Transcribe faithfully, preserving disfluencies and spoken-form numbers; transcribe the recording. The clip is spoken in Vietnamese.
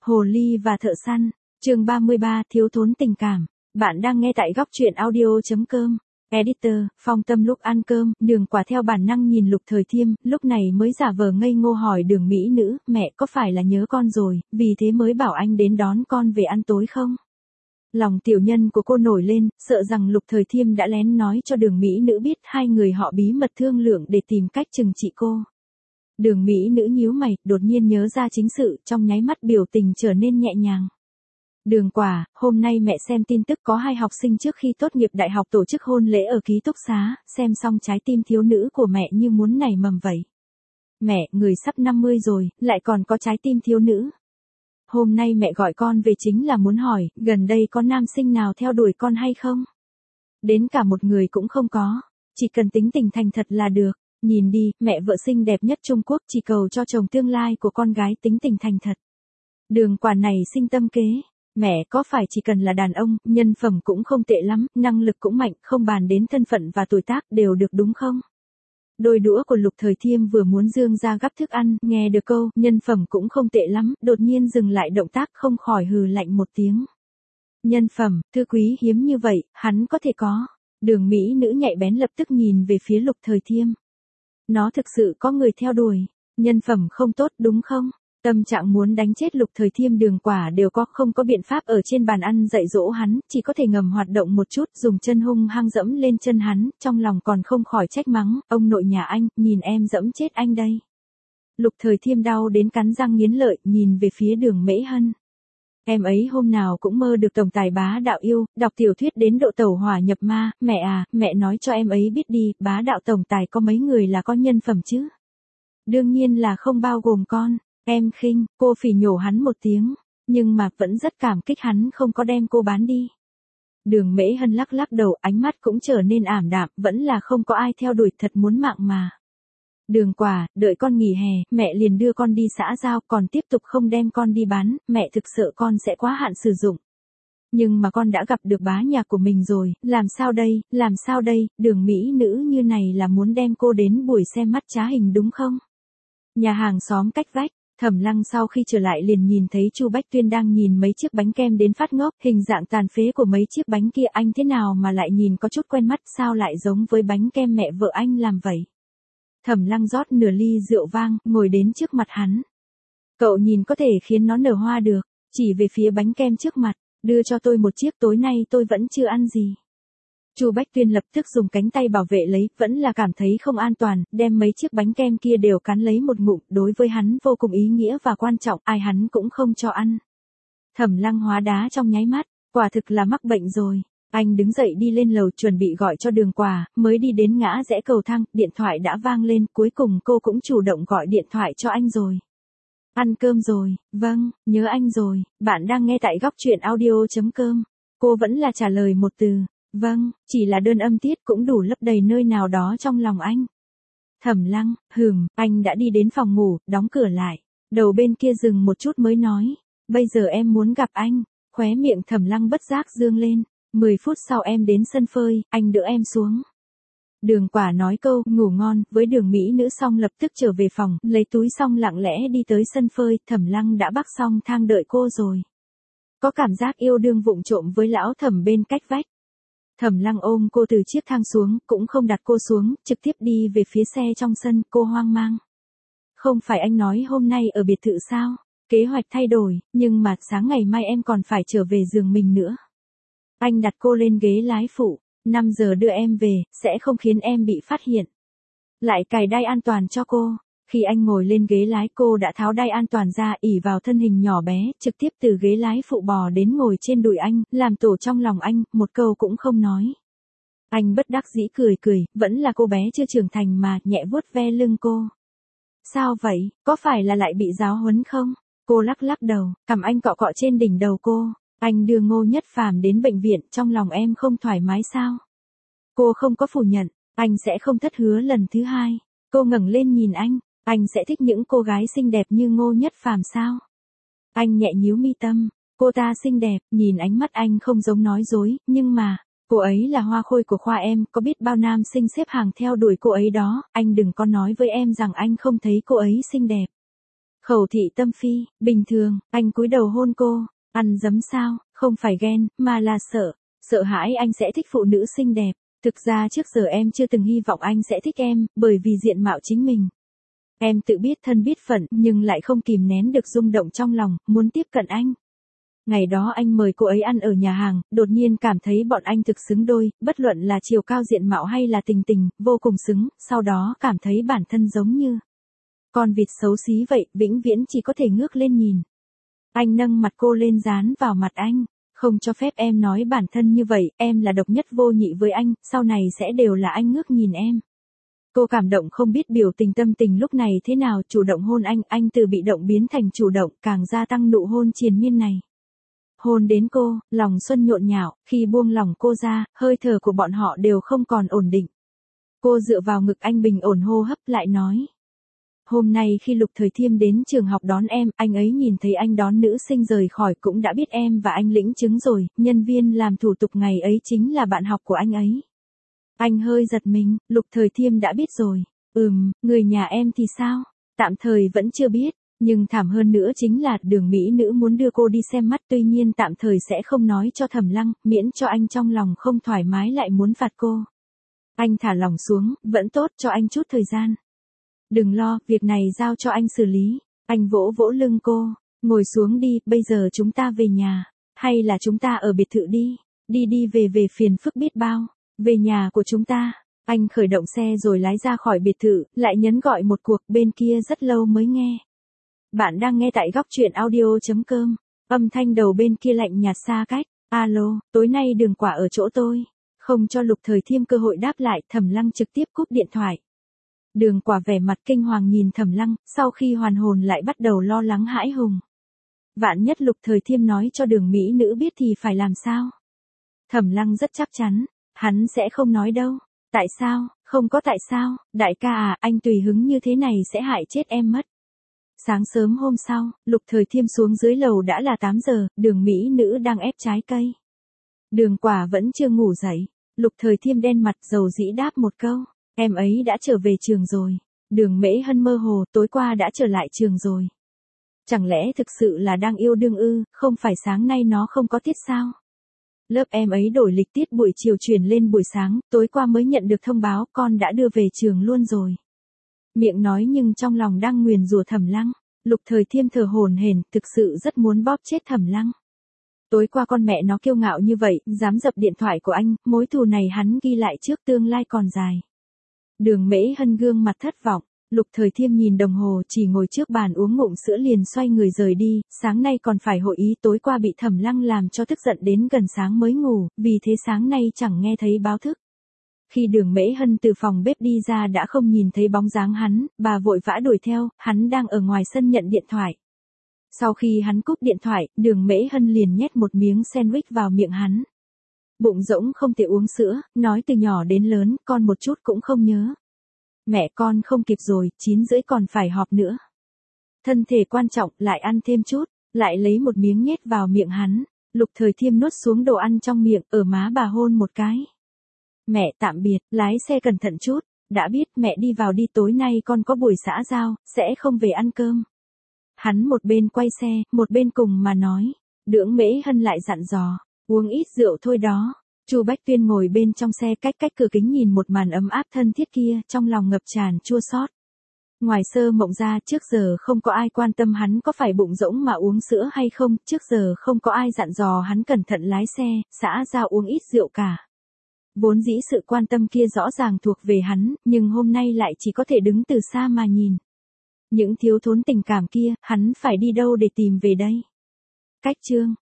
Hồ ly và thợ săn, chương ba mươi ba, thiếu thốn tình cảm. Bạn đang nghe tại góc truyện audio chấm com. Editor, Phong Tâm lúc ăn cơm, Đường Quả theo bản năng nhìn Lục Thời Thiêm, lúc này mới giả vờ ngây ngô hỏi Đường mỹ nữ, mẹ có phải là nhớ con rồi, vì thế mới bảo anh đến đón con về ăn tối không? Lòng tiểu nhân của cô nổi lên, sợ rằng Lục Thời Thiêm đã lén nói cho Đường mỹ nữ biết hai người họ bí mật thương lượng để tìm cách trừng trị cô. Đường mỹ nữ nhíu mày, đột nhiên nhớ ra chính sự, trong nháy mắt biểu tình trở nên nhẹ nhàng. Đường Quả, hôm nay mẹ xem tin tức có hai học sinh trước khi tốt nghiệp đại học tổ chức hôn lễ ở ký túc xá, xem xong trái tim thiếu nữ của mẹ như muốn nảy mầm vậy. Mẹ, người sắp năm mươi rồi, lại còn có trái tim thiếu nữ. Hôm nay mẹ gọi con về chính là muốn hỏi, gần đây có nam sinh nào theo đuổi con hay không? Đến cả một người cũng không có, chỉ cần tính tình thành thật là được. Nhìn đi, mẹ vợ xinh đẹp nhất Trung Quốc chỉ cầu cho chồng tương lai của con gái tính tình thành thật. Đường Quả này sinh tâm kế. Mẹ có phải chỉ cần là đàn ông, nhân phẩm cũng không tệ lắm, năng lực cũng mạnh, không bàn đến thân phận và tuổi tác đều được đúng không? Đôi đũa của Lục Thời Thiêm vừa muốn dương ra gắp thức ăn, nghe được câu, nhân phẩm cũng không tệ lắm, đột nhiên dừng lại động tác không khỏi hừ lạnh một tiếng. Nhân phẩm, thư quý hiếm như vậy, hắn có thể có. Đường mỹ nữ nhạy bén lập tức nhìn về phía Lục Thời Thiêm. Nó thực sự có người theo đuổi, nhân phẩm không tốt đúng không? Tâm trạng muốn đánh chết Lục Thời Thiêm Đường Quả đều có, không có biện pháp ở trên bàn ăn dạy dỗ hắn, chỉ có thể ngầm hoạt động một chút, dùng chân hung hăng dẫm lên chân hắn, trong lòng còn không khỏi trách mắng, ông nội nhà anh, nhìn em dẫm chết anh đây. Lục Thời Thiêm đau đến cắn răng nghiến lợi, nhìn về phía Đường Mễ Hân. Em ấy hôm nào cũng mơ được tổng tài bá đạo yêu, đọc tiểu thuyết đến độ tẩu hỏa nhập ma, mẹ à, mẹ nói cho em ấy biết đi, bá đạo tổng tài có mấy người là có nhân phẩm chứ? Đương nhiên là không bao gồm con. Em khinh, cô phỉ nhổ hắn một tiếng, nhưng mà vẫn rất cảm kích hắn không có đem cô bán đi. Đường Mễ Hân lắc lắc đầu, ánh mắt cũng trở nên ảm đạm, vẫn là không có ai theo đuổi, thật muốn mạng mà. Đường Quả, đợi con nghỉ hè, mẹ liền đưa con đi xã giao, còn tiếp tục không đem con đi bán, mẹ thực sợ con sẽ quá hạn sử dụng. Nhưng mà con đã gặp được bá nhà của mình rồi, làm sao đây, làm sao đây, Đường mỹ nữ như này là muốn đem cô đến buổi xem mắt trá hình đúng không? Nhà hàng xóm cách vách. Thẩm Lăng sau khi trở lại liền nhìn thấy Chu Bách Tuyên đang nhìn mấy chiếc bánh kem đến phát ngốc, hình dạng tàn phế của mấy chiếc bánh kia anh thế nào mà lại nhìn có chút quen mắt, sao lại giống với bánh kem mẹ vợ anh làm vậy? Thẩm Lăng rót nửa ly rượu vang, ngồi đến trước mặt hắn. Cậu nhìn có thể khiến nó nở hoa được, chỉ về phía bánh kem trước mặt, đưa cho tôi một chiếc, tối nay tôi vẫn chưa ăn gì. Chu Bách Tuyên lập tức dùng cánh tay bảo vệ lấy, vẫn là cảm thấy không an toàn, đem mấy chiếc bánh kem kia đều cắn lấy một ngụm, đối với hắn vô cùng ý nghĩa và quan trọng, ai hắn cũng không cho ăn. Thẩm Lăng hóa đá trong nháy mắt, quả thực là mắc bệnh rồi. Anh đứng dậy đi lên lầu chuẩn bị gọi cho Đường Quả, mới đi đến ngã rẽ cầu thang, điện thoại đã vang lên, cuối cùng cô cũng chủ động gọi điện thoại cho anh rồi. Ăn cơm rồi, vâng, nhớ anh rồi, bạn đang nghe tại góc truyện audio chấm com. Cô vẫn là trả lời một từ. Vâng, chỉ là đơn âm tiết cũng đủ lấp đầy nơi nào đó trong lòng anh. Thẩm Lăng, hừm, anh đã đi đến phòng ngủ, đóng cửa lại. Đầu bên kia dừng một chút mới nói, bây giờ em muốn gặp anh. Khóe miệng Thẩm Lăng bất giác dương lên. Mười phút sau em đến sân phơi, anh đỡ em xuống. Đường Quả nói câu, ngủ ngon, với Đường mỹ nữ xong lập tức trở về phòng, lấy túi xong lặng lẽ đi tới sân phơi, Thẩm Lăng đã bắc xong thang đợi cô rồi. Có cảm giác yêu đương vụng trộm với lão Thẩm bên cách vách. Thẩm Lăng ôm cô từ chiếc thang xuống, cũng không đặt cô xuống, trực tiếp đi về phía xe trong sân, cô hoang mang. Không phải anh nói hôm nay ở biệt thự sao? Kế hoạch thay đổi, nhưng mà sáng ngày mai em còn phải trở về giường mình nữa. Anh đặt cô lên ghế lái phụ, năm giờ đưa em về, sẽ không khiến em bị phát hiện. Lại cài đai an toàn cho cô. Khi anh ngồi lên ghế lái cô đã tháo đai an toàn ra, ỉ vào thân hình nhỏ bé, trực tiếp từ ghế lái phụ bò đến ngồi trên đùi anh, làm tổ trong lòng anh, một câu cũng không nói. Anh bất đắc dĩ cười cười, vẫn là cô bé chưa trưởng thành mà, nhẹ vuốt ve lưng cô. Sao vậy, có phải là lại bị giáo huấn không? Cô lắc lắc đầu, cầm anh cọ cọ trên đỉnh đầu cô. Anh đưa Ngô Nhất Phàm đến bệnh viện, trong lòng em không thoải mái sao? Cô không có phủ nhận, anh sẽ không thất hứa lần thứ hai. Cô ngẩng lên nhìn anh. Anh sẽ thích những cô gái xinh đẹp như Ngô Nhất Phàm sao? Anh nhẹ nhíu mi tâm, cô ta xinh đẹp, nhìn ánh mắt anh không giống nói dối, nhưng mà, cô ấy là hoa khôi của khoa em, có biết bao nam sinh xếp hàng theo đuổi cô ấy đó, anh đừng có nói với em rằng anh không thấy cô ấy xinh đẹp. Khẩu thị tâm phi, bình thường, anh cúi đầu hôn cô, ăn dấm sao, không phải ghen, mà là sợ, sợ hãi anh sẽ thích phụ nữ xinh đẹp. Thực ra trước giờ em chưa từng hy vọng anh sẽ thích em, bởi vì diện mạo chính mình. Em tự biết thân biết phận, nhưng lại không kìm nén được rung động trong lòng, muốn tiếp cận anh. Ngày đó anh mời cô ấy ăn ở nhà hàng, đột nhiên cảm thấy bọn anh thực xứng đôi, bất luận là chiều cao diện mạo hay là tình tình, vô cùng xứng, sau đó cảm thấy bản thân giống như con vịt xấu xí vậy, vĩnh viễn chỉ có thể ngước lên nhìn. Anh nâng mặt cô lên dán vào mặt anh, không cho phép em nói bản thân như vậy, em là độc nhất vô nhị với anh, sau này sẽ đều là anh ngước nhìn em. Cô cảm động không biết biểu tình tâm tình lúc này thế nào, chủ động hôn anh, anh từ bị động biến thành chủ động, càng gia tăng nụ hôn triền miên này. Hôn đến cô, lòng xuân nhộn nhạo, khi buông lòng cô ra, hơi thở của bọn họ đều không còn ổn định. Cô dựa vào ngực anh bình ổn hô hấp lại nói. Hôm nay khi Lục Thời Thiêm đến trường học đón em, anh ấy nhìn thấy anh đón nữ sinh rời khỏi cũng đã biết em và anh lĩnh chứng rồi, nhân viên làm thủ tục ngày ấy chính là bạn học của anh ấy. Anh hơi giật mình, Lục Thời Thiêm đã biết rồi. Ừm, người nhà em thì sao? Tạm thời vẫn chưa biết, nhưng thảm hơn nữa chính là Đường mỹ nữ muốn đưa cô đi xem mắt, tuy nhiên tạm thời sẽ không nói cho Thẩm Lăng, miễn cho anh trong lòng không thoải mái lại muốn phạt cô. Anh thả lòng xuống, vẫn tốt, cho anh chút thời gian. Đừng lo, việc này giao cho anh xử lý. Anh vỗ vỗ lưng cô, ngồi xuống đi, bây giờ chúng ta về nhà, hay là chúng ta ở biệt thự đi, đi đi về về phiền phức biết bao. Về nhà của chúng ta. Anh khởi động xe rồi lái ra khỏi biệt thự, lại nhấn gọi một cuộc, bên kia rất lâu mới nghe. Bạn đang nghe tại góc truyện audio chấm com. Âm thanh đầu bên kia lạnh nhạt xa cách. Alo, tối nay Đường Quả ở chỗ tôi. Không cho Lục Thời Thiêm cơ hội đáp lại, Thẩm Lăng trực tiếp cúp điện thoại. Đường Quả vẻ mặt kinh hoàng nhìn Thẩm Lăng, sau khi hoàn hồn lại bắt đầu lo lắng hãi hùng. Vạn nhất Lục Thời Thiêm nói cho Đường mỹ nữ biết thì phải làm sao? Thẩm Lăng rất chắc chắn. Hắn sẽ không nói đâu. Tại sao? Không có tại sao, đại ca à, anh tùy hứng như thế này sẽ hại chết em mất. Sáng sớm hôm sau, Lục Thời Thiêm xuống dưới lầu đã là tám giờ, Đường mỹ nữ đang ép trái cây. Đường Quả vẫn chưa ngủ dậy. Lục Thời Thiêm đen mặt dầu dĩ đáp một câu. Em ấy đã trở về trường rồi. Đường Mễ Hân mơ hồ, tối qua đã trở lại trường rồi. Chẳng lẽ thực sự là đang yêu đương ư, không phải sáng nay nó không có tiết sao? Lớp em ấy đổi lịch tiết buổi chiều chuyển lên buổi sáng, tối qua mới nhận được thông báo con đã đưa về trường luôn rồi. Miệng nói nhưng trong lòng đang nguyền rủa Thẩm Lăng. Lục Thời Thiêm thở hổn hển, thực sự rất muốn bóp chết Thẩm Lăng. Tối qua con mẹ nó kiêu ngạo như vậy, dám dập điện thoại của anh, mối thù này hắn ghi lại trước, tương lai còn dài. Đường Mễ Hân gương mặt thất vọng. Lục Thời Thiêm nhìn đồng hồ, chỉ ngồi trước bàn uống ngụm sữa liền xoay người rời đi, sáng nay còn phải hội ý, tối qua bị Thẩm Lăng làm cho tức giận đến gần sáng mới ngủ, vì thế sáng nay chẳng nghe thấy báo thức. Khi Đường Mễ Hân từ phòng bếp đi ra đã không nhìn thấy bóng dáng hắn, bà vội vã đuổi theo, hắn đang ở ngoài sân nhận điện thoại. Sau khi hắn cúp điện thoại, Đường Mễ Hân liền nhét một miếng sandwich vào miệng hắn. Bụng rỗng không thể uống sữa, nói từ nhỏ đến lớn, con một chút cũng không nhớ. Mẹ con không kịp rồi, chín rưỡi còn phải họp nữa. Thân thể quan trọng, lại ăn thêm chút, lại lấy một miếng nhét vào miệng hắn. Lục Thời Thiêm nuốt xuống đồ ăn trong miệng, ở má bà hôn một cái. Mẹ tạm biệt, lái xe cẩn thận chút, đã biết, mẹ đi vào đi, tối nay con có buổi xã giao, sẽ không về ăn cơm. Hắn một bên quay xe, một bên cùng mà nói. Đường Mễ Hân lại dặn dò, uống ít rượu thôi đó. Chu Bách Tuyên ngồi bên trong xe cách cách cửa kính nhìn một màn ấm áp thân thiết kia, trong lòng ngập tràn chua xót. Ngoài Sơ Mộng ra, trước giờ không có ai quan tâm hắn có phải bụng rỗng mà uống sữa hay không, trước giờ không có ai dặn dò hắn cẩn thận lái xe, xã giao uống ít rượu cả. Vốn dĩ sự quan tâm kia rõ ràng thuộc về hắn, nhưng hôm nay lại chỉ có thể đứng từ xa mà nhìn. Những thiếu thốn tình cảm kia, hắn phải đi đâu để tìm về đây? Cách chương